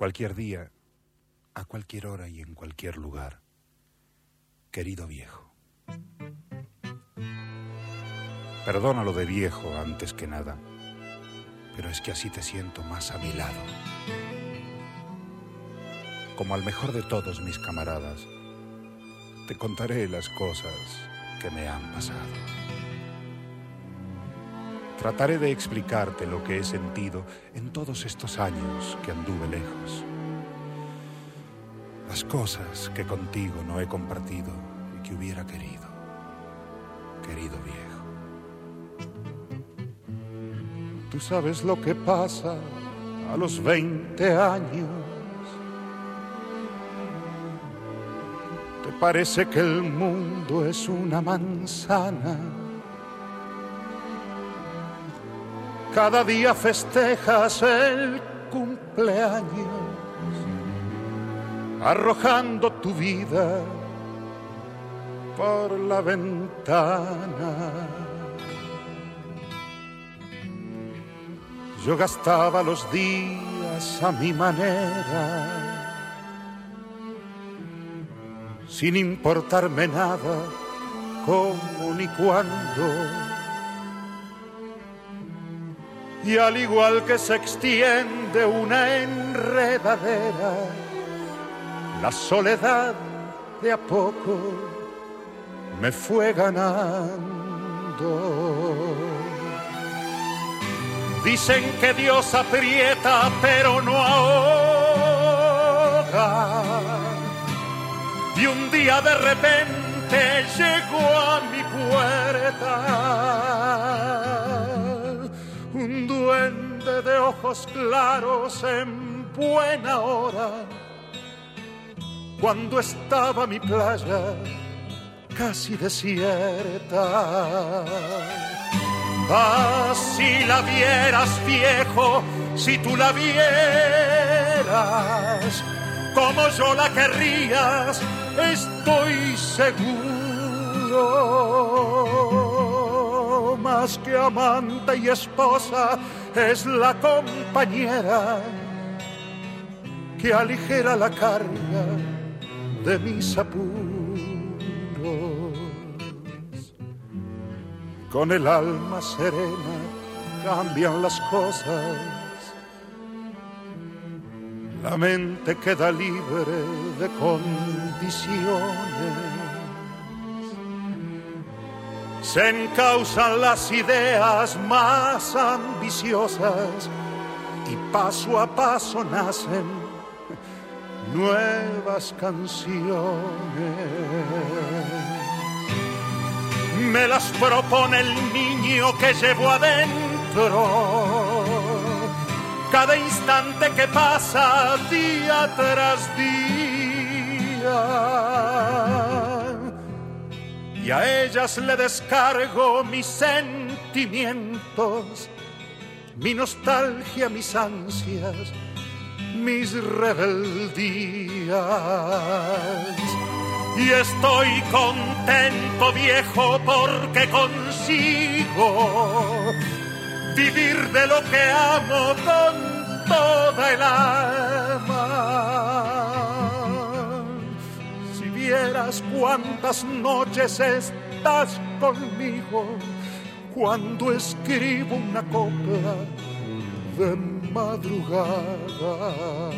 cualquier día, a cualquier hora y en cualquier lugar. Querido viejo. Perdona lo de viejo antes que nada, pero es que así te siento más a mi lado. Como al mejor de todos mis camaradas, te contaré las cosas que me han pasado. Trataré de explicarte lo que he sentido en todos estos años que anduve lejos. Las cosas que contigo no he compartido y que hubiera querido, querido viejo. Tú sabes lo que pasa a los 20 años. Te parece que el mundo es una manzana. Cada día festejas el cumpleaños, arrojando tu vida por la ventana. Yo gastaba los días a mi manera, sin importarme nada, cómo ni cuándo. Y al igual que se extiende una enredadera, la soledad de a poco me fue ganando. Dicen que Dios aprieta pero no ahoga. Y un día de repente llegó a mi puerta un duende de ojos claros en buena hora, cuando estaba mi playa casi desierta. Ah, si la vieras, viejo, si tú la vieras, como yo la querrías, estoy seguro. Más que amante y esposa, es la compañera que aligera la carga de mis apuros. Con el alma serena cambian las cosas, la mente queda libre de condiciones. Se encausan las ideas más ambiciosas y paso a paso nacen nuevas canciones. Me las propone el niño que llevo adentro. Cada instante que pasa día tras día, y a ellas le descargo mis sentimientos, mi nostalgia, mis ansias, mis rebeldías. Y estoy contento, viejo, porque consigo vivir de lo que amo con toda el alma. Si vieras cuántas noches estás conmigo cuando escribo una copla de madrugada.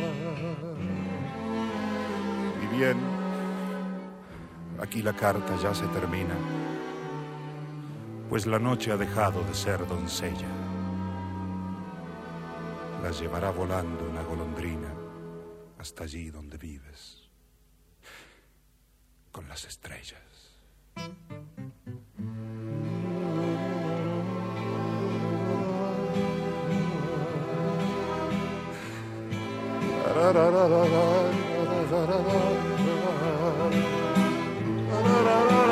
Y bien, aquí la carta ya se termina, pues la noche ha dejado de ser doncella. La llevará volando una golondrina hasta allí donde vives, con las estrellas. La